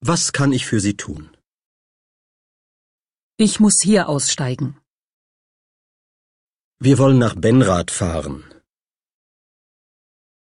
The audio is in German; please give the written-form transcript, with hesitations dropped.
Was kann ich für Sie tun? Ich muss hier aussteigen. Wir wollen nach Benrath fahren.